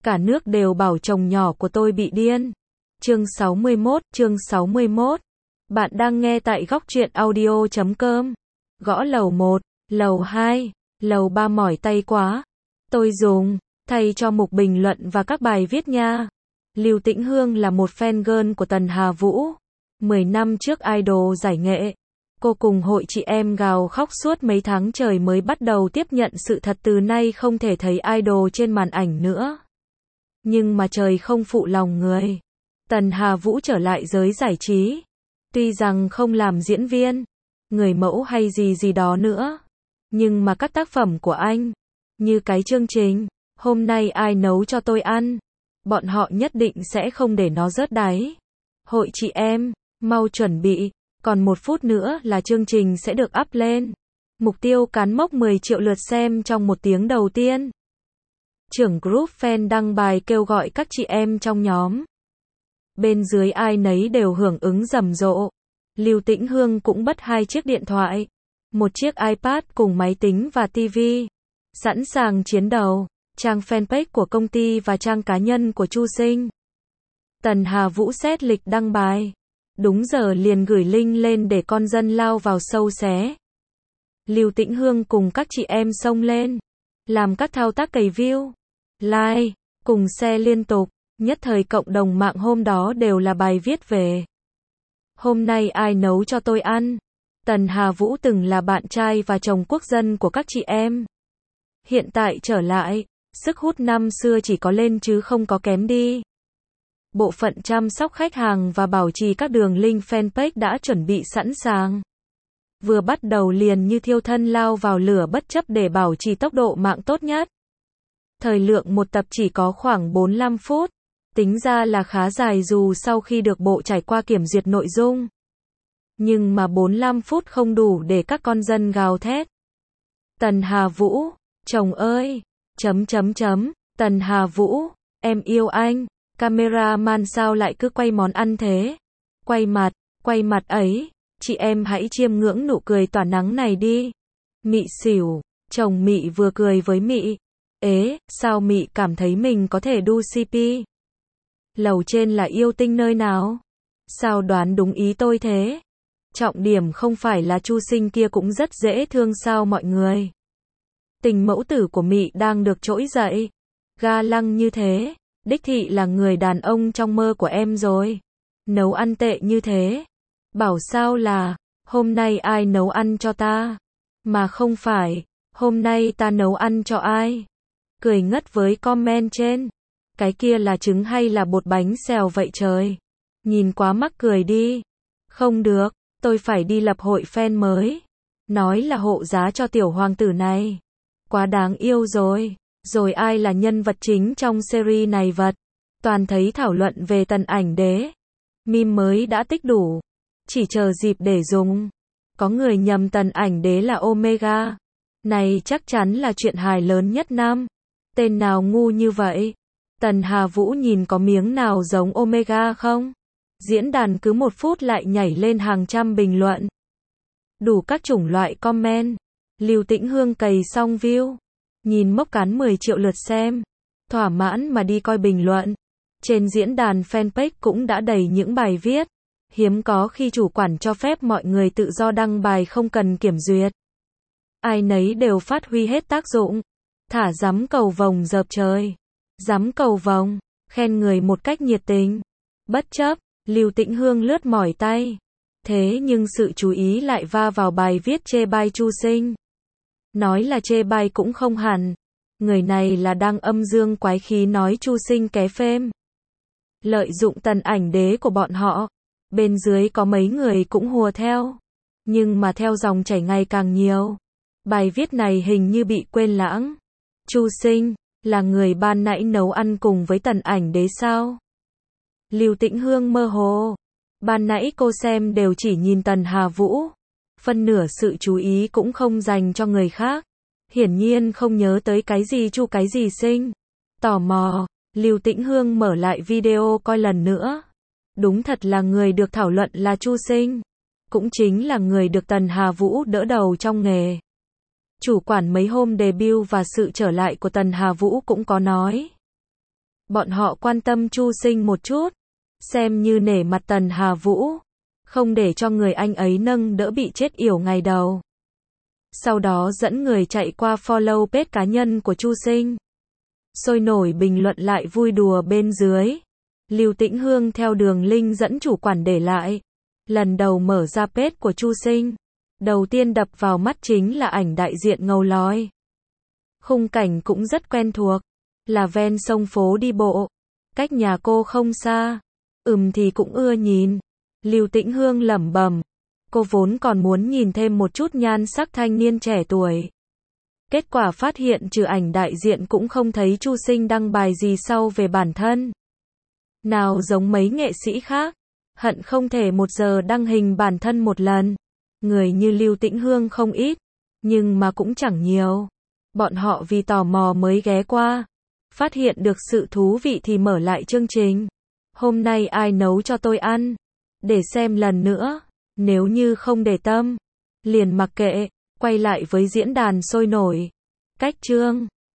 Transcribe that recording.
Cả nước đều bảo chồng nhỏ của tôi bị điên. Chương 61. Bạn đang nghe tại góc truyện audio.com. Gõ lầu 1, lầu 2, lầu 3 mỏi tay quá. Tôi dùng, thay cho mục bình luận và các bài viết nha. Lưu Tĩnh Hương là một fan girl của Tần Hà Vũ. 10 năm trước idol giải nghệ. Cô cùng hội chị em gào khóc suốt mấy tháng trời mới bắt đầu tiếp nhận sự thật từ nay không thể thấy idol trên màn ảnh nữa. Nhưng mà trời không phụ lòng người. Tần Hà Vũ trở lại giới giải trí. Tuy rằng không làm diễn viên, người mẫu hay gì đó nữa. Nhưng mà các tác phẩm của anh, như cái chương trình, hôm nay ai nấu cho tôi ăn, bọn họ nhất định sẽ không để nó rớt đáy. Hội chị em, mau chuẩn bị, còn 1 phút nữa là chương trình sẽ được up lên. Mục tiêu cán mốc 10 triệu lượt xem trong 1 tiếng đầu tiên. Trưởng group fan đăng bài kêu gọi các chị em trong nhóm. Bên dưới ai nấy đều hưởng ứng rầm rộ. Lưu Tĩnh Hương cũng bật 2 chiếc điện thoại, 1 chiếc iPad cùng máy tính và TV. Sẵn sàng chiến đấu, trang fanpage của công ty và trang cá nhân của Chu Sinh. Tần Hà Vũ xét lịch đăng bài. Đúng giờ liền gửi link lên để con dân lao vào sâu xé. Lưu Tĩnh Hương cùng các chị em xông lên, làm các thao tác cày view, like, cùng share liên tục. Nhất thời cộng đồng mạng hôm đó đều là bài viết về hôm nay ai nấu cho tôi ăn. Tần Hà Vũ từng là bạn trai và chồng quốc dân của các chị em. Hiện tại trở lại, sức hút năm xưa chỉ có lên chứ không có kém đi. Bộ phận chăm sóc khách hàng và bảo trì các đường link fanpage đã chuẩn bị sẵn sàng. Vừa bắt đầu liền như thiêu thân lao vào lửa bất chấp để bảo trì tốc độ mạng tốt nhất. Thời lượng một tập chỉ có khoảng 45 phút. Tính ra là khá dài dù sau khi được bộ trải qua kiểm duyệt nội dung. Nhưng mà 45 phút không đủ để các con dân gào thét. Tần Hà Vũ, chồng ơi, ... Tần Hà Vũ, em yêu anh, cameraman sao lại cứ quay món ăn thế? Quay mặt ấy, chị em hãy chiêm ngưỡng nụ cười tỏa nắng này đi. Mị xỉu, chồng Mị vừa cười với Mị. Ế, sao Mị cảm thấy mình có thể đu CP? Lầu trên là yêu tinh nơi nào? Sao đoán đúng ý tôi thế? Trọng điểm không phải là Chu Sinh kia cũng rất dễ thương sao mọi người? Tình mẫu tử của Mị đang được trỗi dậy. Ga lăng như thế, đích thị là người đàn ông trong mơ của em rồi. Nấu ăn tệ như thế. Bảo sao là, hôm nay ai nấu ăn cho ta? Mà không phải, hôm nay ta nấu ăn cho ai? Cười ngất với comment trên. Cái kia là trứng hay là bột bánh xèo vậy trời? Nhìn quá mắc cười đi. Không được, tôi phải đi lập hội fan mới. Nói là hộ giá cho tiểu hoàng tử này. Quá đáng yêu rồi. Rồi ai là nhân vật chính trong series này vật? Toàn thấy thảo luận về Tần Ảnh Đế. Meme mới đã tích đủ. Chỉ chờ dịp để dùng. Có người nhầm Tần Ảnh Đế là Omega. Này chắc chắn là chuyện hài lớn nhất năm. Tên nào ngu như vậy? Tần Hà Vũ nhìn có miếng nào giống Omega không? Diễn đàn cứ 1 phút lại nhảy lên hàng trăm bình luận. Đủ các chủng loại comment. Lưu Tĩnh Hương cày xong view. Nhìn mốc cán 10 triệu lượt xem. Thỏa mãn mà đi coi bình luận. Trên diễn đàn fanpage cũng đã đầy những bài viết. Hiếm có khi chủ quản cho phép mọi người tự do đăng bài không cần kiểm duyệt. Ai nấy đều phát huy hết tác dụng. Thả rắm cầu vồng dợp trời. Rắm cầu vồng, khen người một cách nhiệt tình. Bất chấp, Lưu Tĩnh Hương lướt mỏi tay. Thế nhưng sự chú ý lại va vào bài viết chê bai Chu Sinh. Nói là chê bai cũng không hẳn. Người này là đang âm dương quái khí nói Chu Sinh ké phêm. Lợi dụng Tần Ảnh Đế của bọn họ. Bên dưới có mấy người cũng hùa theo. Nhưng mà theo dòng chảy ngày càng nhiều. Bài viết này hình như bị quên lãng. Chu Sinh là người ban nãy nấu ăn cùng với Tần Ảnh Đế sao? Lưu Tĩnh Hương mơ hồ. Ban nãy cô xem đều chỉ nhìn Tần Hà Vũ. Phân nửa sự chú ý cũng không dành cho người khác. Hiển nhiên không nhớ tới cái gì Chu cái gì Sinh. Tò mò, Lưu Tĩnh Hương mở lại video coi lần nữa. Đúng thật là người được thảo luận là Chu Sinh. Cũng chính là người được Tần Hà Vũ đỡ đầu trong nghề. Chủ quản mấy hôm debut và sự trở lại của Tần Hà Vũ cũng có nói. Bọn họ quan tâm Chu Sinh một chút, xem như nể mặt Tần Hà Vũ, không để cho người anh ấy nâng đỡ bị chết yểu ngày đầu. Sau đó dẫn người chạy qua follow page cá nhân của Chu Sinh. Sôi nổi bình luận lại vui đùa bên dưới. Lưu Tĩnh Hương theo đường link dẫn chủ quản để lại. Lần đầu mở ra page của Chu Sinh, đầu tiên đập vào mắt chính là ảnh đại diện ngầu lòi. Khung cảnh cũng rất quen thuộc, là ven sông phố đi bộ, cách nhà cô không xa. Thì cũng ưa nhìn. Lưu Tĩnh Hương lẩm bẩm, cô vốn còn muốn nhìn thêm một chút nhan sắc thanh niên trẻ tuổi. Kết quả phát hiện trừ ảnh đại diện cũng không thấy Chu Sinh đăng bài gì sau về bản thân. Nào giống mấy nghệ sĩ khác, hận không thể 1 giờ đăng hình bản thân một lần. Người như Lưu Tĩnh Hương không ít, nhưng mà cũng chẳng nhiều. Bọn họ vì tò mò mới ghé qua, phát hiện được sự thú vị thì mở lại chương trình. Hôm nay ai nấu cho tôi ăn? Để xem lần nữa, nếu như không để tâm, liền mặc kệ, quay lại với diễn đàn sôi nổi. Cách chương